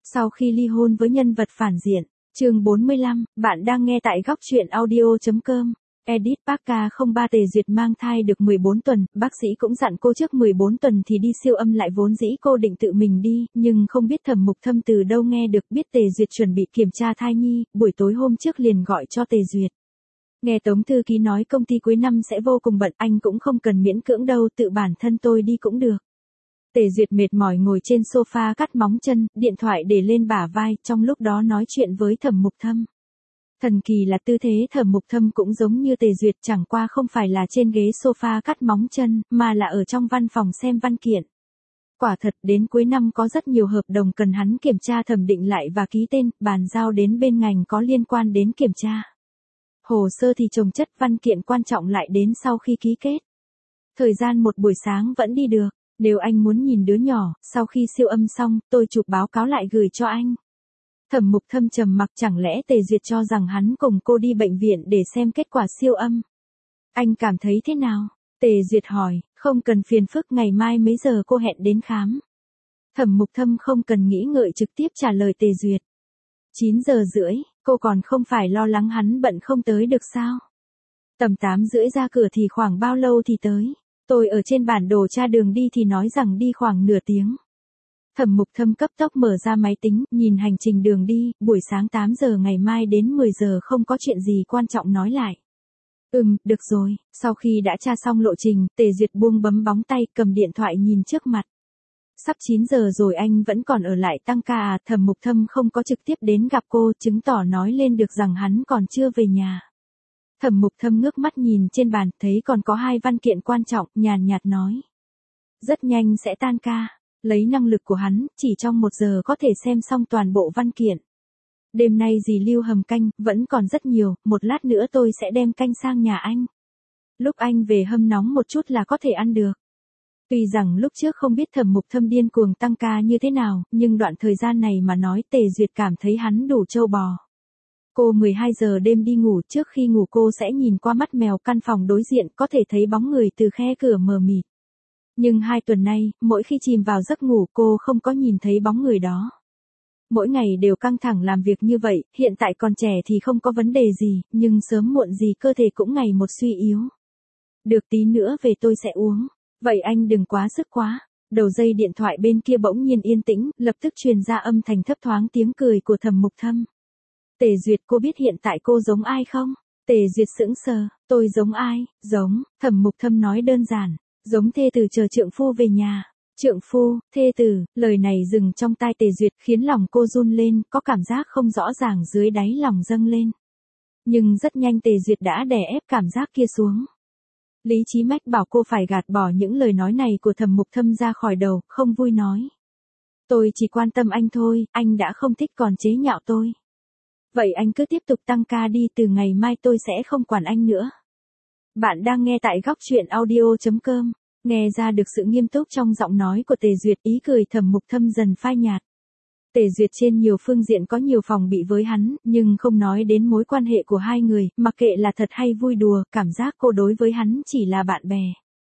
Sau khi ly hôn với nhân vật phản diện, chương 45, bạn đang nghe tại góc truyện audio.com. Edith Parker 03 Tề Duyệt mang thai được 14 tuần, bác sĩ cũng dặn cô trước 14 tuần thì đi siêu âm lại, vốn dĩ cô định tự mình đi, nhưng không biết Thẩm Mục Thâm từ đâu nghe được biết Tề Duyệt chuẩn bị kiểm tra thai nhi, buổi tối hôm trước liền gọi cho Tề Duyệt. Nghe Tống thư ký nói công ty cuối năm sẽ vô cùng bận, anh cũng không cần miễn cưỡng đâu, tự bản thân tôi đi cũng được. Tề Duyệt mệt mỏi ngồi trên sofa cắt móng chân, điện thoại để lên bả vai, trong lúc đó nói chuyện với Thẩm Mục Thâm. Thần kỳ là tư thế Thẩm Mục Thâm cũng giống như Tề Duyệt, chẳng qua không phải là trên ghế sofa cắt móng chân, mà là ở trong văn phòng xem văn kiện. Quả thật đến cuối năm có rất nhiều hợp đồng cần hắn kiểm tra thẩm định lại và ký tên, bàn giao đến bên ngành có liên quan đến kiểm tra. Hồ sơ thì chồng chất, văn kiện quan trọng lại đến sau khi ký kết. Thời gian một buổi sáng vẫn đi được. Nếu anh muốn nhìn đứa nhỏ, sau khi siêu âm xong, tôi chụp báo cáo lại gửi cho anh. Thẩm Mục Thâm trầm mặc, chẳng lẽ Tề Duyệt cho rằng hắn cùng cô đi bệnh viện để xem kết quả siêu âm? Anh cảm thấy thế nào? Tề Duyệt hỏi, không cần phiền phức, ngày mai mấy giờ cô hẹn đến khám? Thẩm Mục Thâm không cần nghĩ ngợi trực tiếp trả lời Tề Duyệt. 9 giờ rưỡi, cô còn không phải lo lắng hắn bận không tới được sao? Tầm 8 rưỡi ra cửa thì khoảng bao lâu thì tới? Tôi ở trên bản đồ tra đường đi thì nói rằng đi khoảng nửa tiếng. Thẩm Mục Thâm cấp tốc mở ra máy tính, nhìn hành trình đường đi, buổi sáng 8 giờ ngày mai đến 10 giờ không có chuyện gì quan trọng nói lại. Được rồi, sau khi đã tra xong lộ trình, Tề Duyệt buông bấm bóng tay, cầm điện thoại nhìn trước mặt. Sắp 9 giờ rồi anh vẫn còn ở lại tăng ca à? Thẩm Mục Thâm không có trực tiếp đến gặp cô, chứng tỏ nói lên được rằng hắn còn chưa về nhà. Thẩm Mục Thâm ngước mắt nhìn trên bàn, thấy còn có 2 văn kiện quan trọng, nhàn nhạt nói. Rất nhanh sẽ tan ca, lấy năng lực của hắn, chỉ trong 1 giờ có thể xem xong toàn bộ văn kiện. Đêm nay dì lưu hầm canh, vẫn còn rất nhiều, một lát nữa tôi sẽ đem canh sang nhà anh. Lúc anh về hâm nóng một chút là có thể ăn được. Tuy rằng lúc trước không biết Thẩm Mục Thâm điên cuồng tăng ca như thế nào, nhưng đoạn thời gian này mà nói Tề Duyệt cảm thấy hắn đủ trâu bò. Cô 12 giờ đêm đi ngủ, trước khi ngủ cô sẽ nhìn qua mắt mèo căn phòng đối diện, có thể thấy bóng người từ khe cửa mờ mịt. Nhưng 2 tuần nay, mỗi khi chìm vào giấc ngủ cô không có nhìn thấy bóng người đó. Mỗi ngày đều căng thẳng làm việc như vậy, hiện tại còn trẻ thì không có vấn đề gì, nhưng sớm muộn gì cơ thể cũng ngày một suy yếu. Được, tí nữa về tôi sẽ uống. Vậy anh đừng quá sức quá. Đầu dây điện thoại bên kia bỗng nhiên yên tĩnh, lập tức truyền ra âm thanh thấp thoáng tiếng cười của Thẩm Mục Thâm. Tề Duyệt, cô biết hiện tại cô giống ai không? Tề Duyệt sững sờ, tôi giống ai? Giống, Thẩm Mục Thâm nói đơn giản, giống thê tử chờ trượng phu về nhà. Trượng phu, thê tử, lời này dừng trong tai Tề Duyệt khiến lòng cô run lên, có cảm giác không rõ ràng dưới đáy lòng dâng lên. Nhưng rất nhanh Tề Duyệt đã đè ép cảm giác kia xuống. Lý trí mách bảo cô phải gạt bỏ những lời nói này của Thẩm Mục Thâm ra khỏi đầu, không vui nói. Tôi chỉ quan tâm anh thôi, anh đã không thích còn chế nhạo tôi. Vậy anh cứ tiếp tục tăng ca đi, từ ngày mai tôi sẽ không quản anh nữa. Bạn đang nghe tại góc truyện audio.com, nghe ra được sự nghiêm túc trong giọng nói của Tề Duyệt, ý cười Thẩm Mục Thâm dần phai nhạt. Tề Duyệt trên nhiều phương diện có nhiều phòng bị với hắn, nhưng không nói đến mối quan hệ của hai người, mặc kệ là thật hay vui đùa, cảm giác cô đối với hắn chỉ là bạn bè.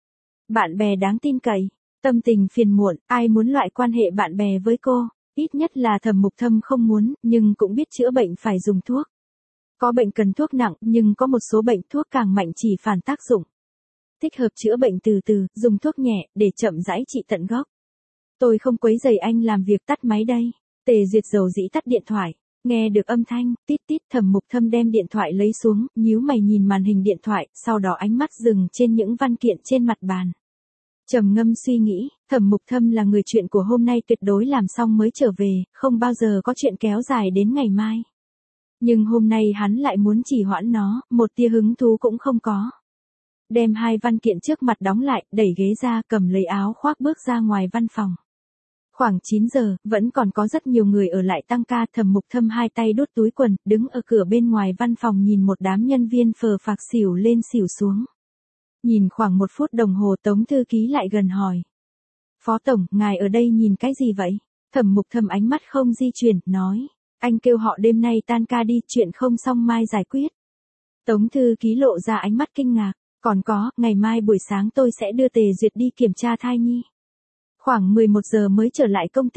Bạn bè đáng tin cậy, tâm tình phiền muộn, ai muốn loại quan hệ bạn bè với cô? Ít nhất là Thẩm Mục Thâm không muốn, nhưng cũng biết chữa bệnh phải dùng thuốc. Có bệnh cần thuốc nặng, nhưng có một số bệnh thuốc càng mạnh chỉ phản tác dụng. Thích hợp chữa bệnh từ từ, dùng thuốc nhẹ, để chậm rãi trị tận gốc. Tôi không quấy rầy anh làm việc, tắt máy đây. Tề Duyệt dầu dĩ tắt điện thoại. Nghe được âm thanh, tít tít, Thẩm Mục Thâm đem điện thoại lấy xuống, nhíu mày nhìn màn hình điện thoại, sau đó ánh mắt dừng trên những văn kiện trên mặt bàn. Trầm ngâm suy nghĩ, Thẩm Mục Thâm là người chuyện của hôm nay tuyệt đối làm xong mới trở về, không bao giờ có chuyện kéo dài đến ngày mai. Nhưng hôm nay hắn lại muốn trì hoãn nó, một tia hứng thú cũng không có. Đem 2 văn kiện trước mặt đóng lại, đẩy ghế ra, cầm lấy áo khoác bước ra ngoài văn phòng. Khoảng 9 giờ, vẫn còn có rất nhiều người ở lại tăng ca. Thẩm Mục Thâm 2 tay đút túi quần, đứng ở cửa bên ngoài văn phòng nhìn một đám nhân viên phờ phạc xỉu lên xỉu xuống. Nhìn khoảng 1 phút đồng hồ, Tống thư ký lại gần hỏi. Phó tổng, ngài ở đây nhìn cái gì vậy? Thẩm Mục Thâm ánh mắt không di chuyển, nói. Anh kêu họ đêm nay tan ca đi, chuyện không xong mai giải quyết. Tống thư ký lộ ra ánh mắt kinh ngạc. Còn có, ngày mai buổi sáng tôi sẽ đưa Tề Duyệt đi kiểm tra thai nhi. Khoảng 11 giờ mới trở lại công ty.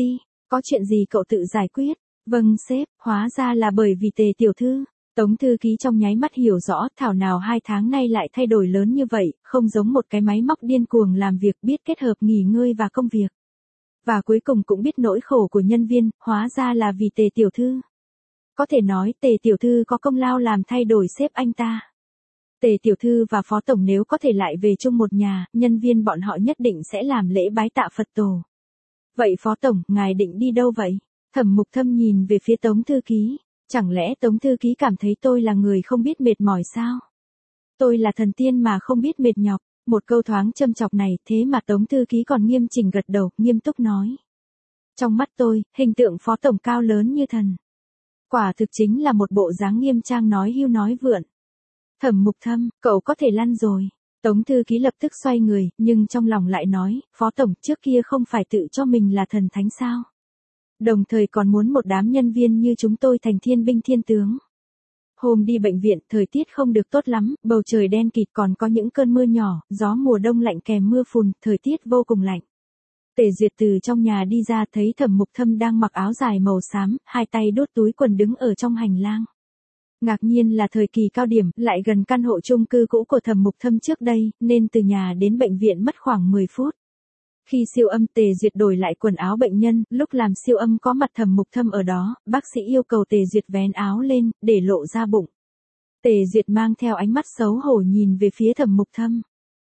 Có chuyện gì cậu tự giải quyết? Vâng sếp, hóa ra là bởi vì Tề tiểu thư. Tống thư ký trong nháy mắt hiểu rõ, thảo nào 2 tháng nay lại thay đổi lớn như vậy, không giống một cái máy móc điên cuồng làm việc, biết kết hợp nghỉ ngơi và công việc. Và cuối cùng cũng biết nỗi khổ của nhân viên, hóa ra là vì Tề tiểu thư. Có thể nói Tề tiểu thư có công lao làm thay đổi sếp anh ta. Tề tiểu thư và phó tổng nếu có thể lại về chung một nhà, nhân viên bọn họ nhất định sẽ làm lễ bái tạ Phật tổ. Vậy phó tổng, ngài định đi đâu vậy? Thẩm Mục Thâm nhìn về phía Tống thư ký. Chẳng lẽ Tống thư ký cảm thấy tôi là người không biết mệt mỏi sao? Tôi là thần tiên mà không biết mệt nhọc. Một câu thoáng châm chọc này, thế mà Tống thư ký còn nghiêm chỉnh gật đầu, nghiêm túc nói. Trong mắt tôi, hình tượng phó tổng cao lớn như thần. Quả thực chính là một bộ dáng nghiêm trang nói hưu nói vượn. Thẩm Mục Thâm, cậu có thể lăn rồi. Tống thư ký lập tức xoay người, nhưng trong lòng lại nói, phó tổng trước kia không phải tự cho mình là thần thánh sao? Đồng thời còn muốn một đám nhân viên như chúng tôi thành thiên binh thiên tướng. Hôm đi bệnh viện, thời tiết không được tốt lắm, bầu trời đen kịt còn có những cơn mưa nhỏ, gió mùa đông lạnh kèm mưa phùn, thời tiết vô cùng lạnh. Tề Duyệt từ trong nhà đi ra thấy Thẩm Mục Thâm đang mặc áo dài màu xám, hai tay đút túi quần đứng ở trong hành lang. Ngạc nhiên là thời kỳ cao điểm, lại gần căn hộ chung cư cũ của Thẩm Mục Thâm trước đây, nên từ nhà đến bệnh viện mất khoảng 10 phút. Khi siêu âm Tề Duyệt đổi lại quần áo bệnh nhân, lúc làm siêu âm có mặt Thẩm Mục Thâm ở đó, bác sĩ yêu cầu Tề Duyệt vén áo lên, để lộ ra bụng. Tề Duyệt mang theo ánh mắt xấu hổ nhìn về phía Thẩm Mục Thâm.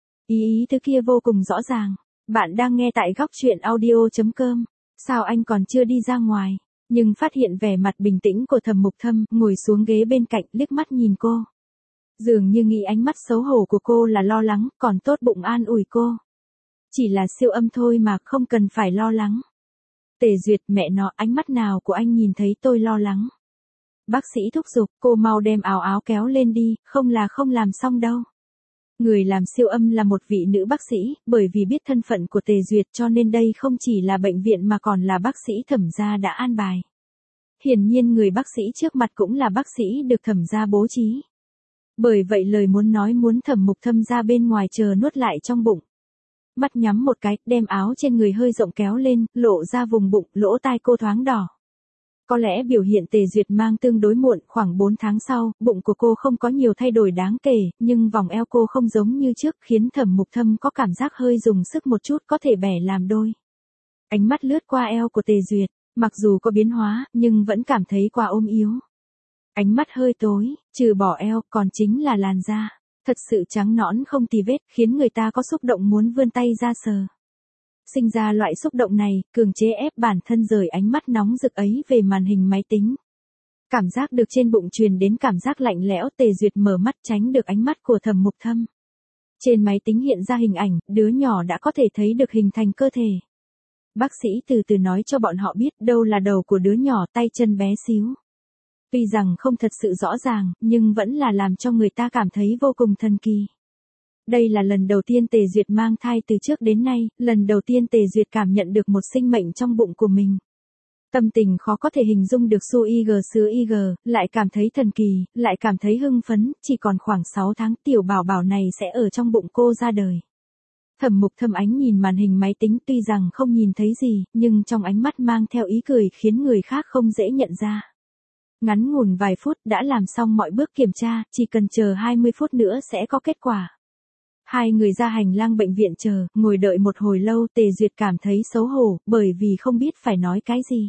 Ý thứ kia vô cùng rõ ràng. Bạn đang nghe tại góc truyện audio.com. Sao anh còn chưa đi ra ngoài? Nhưng phát hiện vẻ mặt bình tĩnh của Thẩm Mục Thâm, ngồi xuống ghế bên cạnh, liếc mắt nhìn cô. Dường như nghĩ ánh mắt xấu hổ của cô là lo lắng, còn tốt bụng an ủi cô. Chỉ là siêu âm thôi mà, không cần phải lo lắng. Tề Duyệt, mẹ nó, ánh mắt nào của anh nhìn thấy tôi lo lắng. Bác sĩ thúc giục, cô mau đem áo kéo lên đi, không là không làm xong đâu. Người làm siêu âm là một vị nữ bác sĩ, bởi vì biết thân phận của Tề Duyệt cho nên đây không chỉ là bệnh viện mà còn là bác sĩ Thẩm gia đã an bài. Hiển nhiên người bác sĩ trước mặt cũng là bác sĩ được Thẩm gia bố trí. Bởi vậy lời muốn Thẩm Mục Thâm ra bên ngoài chờ nuốt lại trong bụng. Mắt nhắm một cái, đem áo trên người hơi rộng kéo lên, lộ ra vùng bụng, lỗ tai cô thoáng đỏ. Có lẽ biểu hiện Tề Duyệt mang tương đối muộn, khoảng 4 tháng sau, bụng của cô không có nhiều thay đổi đáng kể, nhưng vòng eo cô không giống như trước, khiến Thẩm Mục Thâm có cảm giác hơi dùng sức một chút có thể bẻ làm đôi. Ánh mắt lướt qua eo của Tề Duyệt, mặc dù có biến hóa, nhưng vẫn cảm thấy quá ôm yếu. Ánh mắt hơi tối, trừ bỏ eo, còn chính là làn da. Thật sự trắng nõn không tì vết, khiến người ta có xúc động muốn vươn tay ra sờ. Sinh ra loại xúc động này, cường chế ép bản thân rời ánh mắt nóng rực ấy về màn hình máy tính. Cảm giác được trên bụng truyền đến cảm giác lạnh lẽo, Tề Duyệt mở mắt tránh được ánh mắt của Thẩm Mục Thâm. Trên máy tính hiện ra hình ảnh, đứa nhỏ đã có thể thấy được hình thành cơ thể. Bác sĩ từ từ nói cho bọn họ biết đâu là đầu của đứa nhỏ, tay chân bé xíu. Tuy rằng không thật sự rõ ràng, nhưng vẫn là làm cho người ta cảm thấy vô cùng thần kỳ. Đây là lần đầu tiên Tề Duyệt mang thai từ trước đến nay, lần đầu tiên Tề Duyệt cảm nhận được một sinh mệnh trong bụng của mình. Tâm tình khó có thể hình dung được su ig sứa ig, lại cảm thấy thần kỳ, lại cảm thấy hưng phấn, chỉ còn khoảng 6 tháng tiểu bảo bảo này sẽ ở trong bụng cô ra đời. Thẩm Mục Thâm ánh nhìn màn hình máy tính tuy rằng không nhìn thấy gì, nhưng trong ánh mắt mang theo ý cười khiến người khác không dễ nhận ra. Ngắn ngủn vài phút đã làm xong mọi bước kiểm tra, chỉ cần chờ 20 phút nữa sẽ có kết quả. Hai người ra hành lang bệnh viện chờ, ngồi đợi một hồi lâu, Tề Duyệt cảm thấy xấu hổ, bởi vì không biết phải nói cái gì.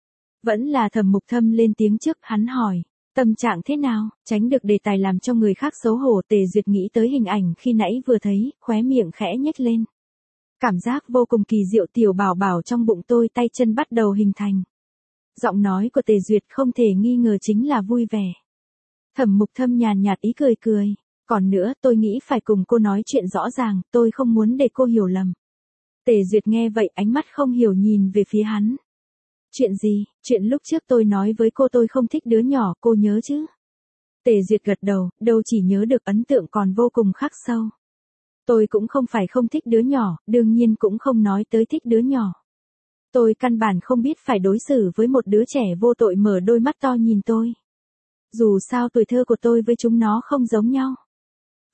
Vẫn là Thẩm Mục Thâm lên tiếng trước, hắn hỏi, tâm trạng thế nào, tránh được đề tài làm cho người khác xấu hổ. Tề Duyệt nghĩ tới hình ảnh khi nãy vừa thấy, khóe miệng khẽ nhếch lên. Cảm giác vô cùng kỳ diệu, tiểu bảo bảo trong bụng tôi, tay chân bắt đầu hình thành. Giọng nói của Tề Duyệt không thể nghi ngờ chính là vui vẻ. Thẩm Mục Thâm nhàn nhạt ý cười cười. Còn nữa, tôi nghĩ phải cùng cô nói chuyện rõ ràng, tôi không muốn để cô hiểu lầm. Tề Duyệt nghe vậy, ánh mắt không hiểu nhìn về phía hắn. Chuyện gì? Chuyện lúc trước tôi nói với cô tôi không thích đứa nhỏ, cô nhớ chứ? Tề Duyệt gật đầu, đâu chỉ nhớ được, ấn tượng còn vô cùng khắc sâu. Tôi cũng không phải không thích đứa nhỏ, đương nhiên cũng không nói tới thích đứa nhỏ. Tôi căn bản không biết phải đối xử với một đứa trẻ vô tội mở đôi mắt to nhìn tôi. Dù sao tuổi thơ của tôi với chúng nó không giống nhau.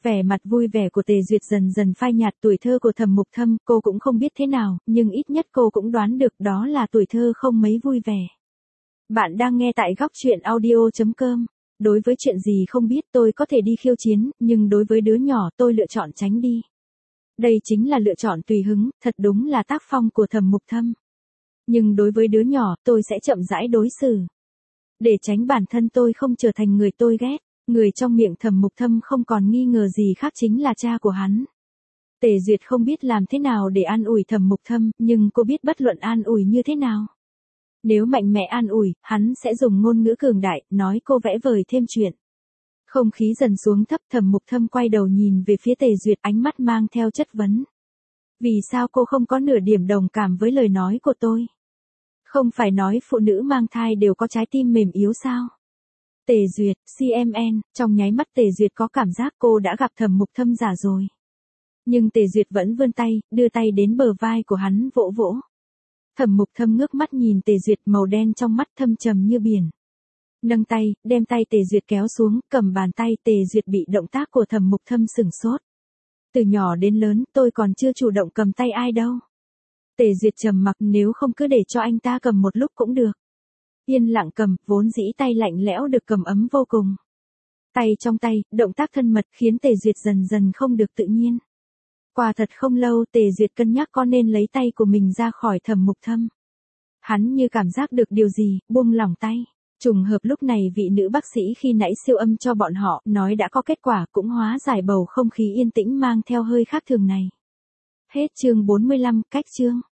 Vẻ mặt vui vẻ của Tề Duyệt dần dần phai nhạt. Tuổi thơ của Thẩm Mục Thâm cô cũng không biết thế nào, nhưng ít nhất cô cũng đoán được đó là tuổi thơ không mấy vui vẻ. Bạn đang nghe tại góc chuyện audio.com. Đối với chuyện gì không biết tôi có thể đi khiêu chiến, nhưng đối với đứa nhỏ tôi lựa chọn tránh đi. Đây chính là lựa chọn tùy hứng, thật đúng là tác phong của Thẩm Mục Thâm. Nhưng đối với đứa nhỏ tôi sẽ chậm rãi đối xử. Để tránh bản thân tôi không trở thành người tôi ghét. Người trong miệng Thẩm Mục Thâm không còn nghi ngờ gì khác chính là cha của hắn. Tề Duyệt không biết làm thế nào để an ủi Thẩm Mục Thâm, nhưng cô biết bất luận an ủi như thế nào. Nếu mạnh mẽ an ủi, hắn sẽ dùng ngôn ngữ cường đại, nói cô vẽ vời thêm chuyện. Không khí dần xuống thấp. Thẩm Mục Thâm quay đầu nhìn về phía Tề Duyệt, ánh mắt mang theo chất vấn. Vì sao cô không có nửa điểm đồng cảm với lời nói của tôi? Không phải nói phụ nữ mang thai đều có trái tim mềm yếu sao? Tề Duyệt, CMN, trong nháy mắt Tề Duyệt có cảm giác cô đã gặp Thẩm Mục Thâm giả rồi. Nhưng Tề Duyệt vẫn vươn tay, đưa tay đến bờ vai của hắn vỗ vỗ. Thẩm Mục Thâm ngước mắt nhìn Tề Duyệt, màu đen trong mắt thâm trầm như biển. Nâng tay, đem tay Tề Duyệt kéo xuống, cầm bàn tay. Tề Duyệt bị động tác của Thẩm Mục Thâm sửng sốt. Từ nhỏ đến lớn tôi còn chưa chủ động cầm tay ai đâu. Tề Duyệt trầm mặc, nếu không cứ để cho anh ta cầm một lúc cũng được. Yên lặng cầm, vốn dĩ tay lạnh lẽo được cầm ấm vô cùng. Tay trong tay, động tác thân mật khiến Tề Duyệt dần dần không được tự nhiên. Qua thật không lâu Tề Duyệt cân nhắc có nên lấy tay của mình ra khỏi Thẩm Mục Thâm. Hắn như cảm giác được điều gì, buông lỏng tay. Trùng hợp lúc này vị nữ bác sĩ khi nãy siêu âm cho bọn họ, nói đã có kết quả, cũng hóa giải bầu không khí yên tĩnh mang theo hơi khác thường này. Hết chương 45, cách chương.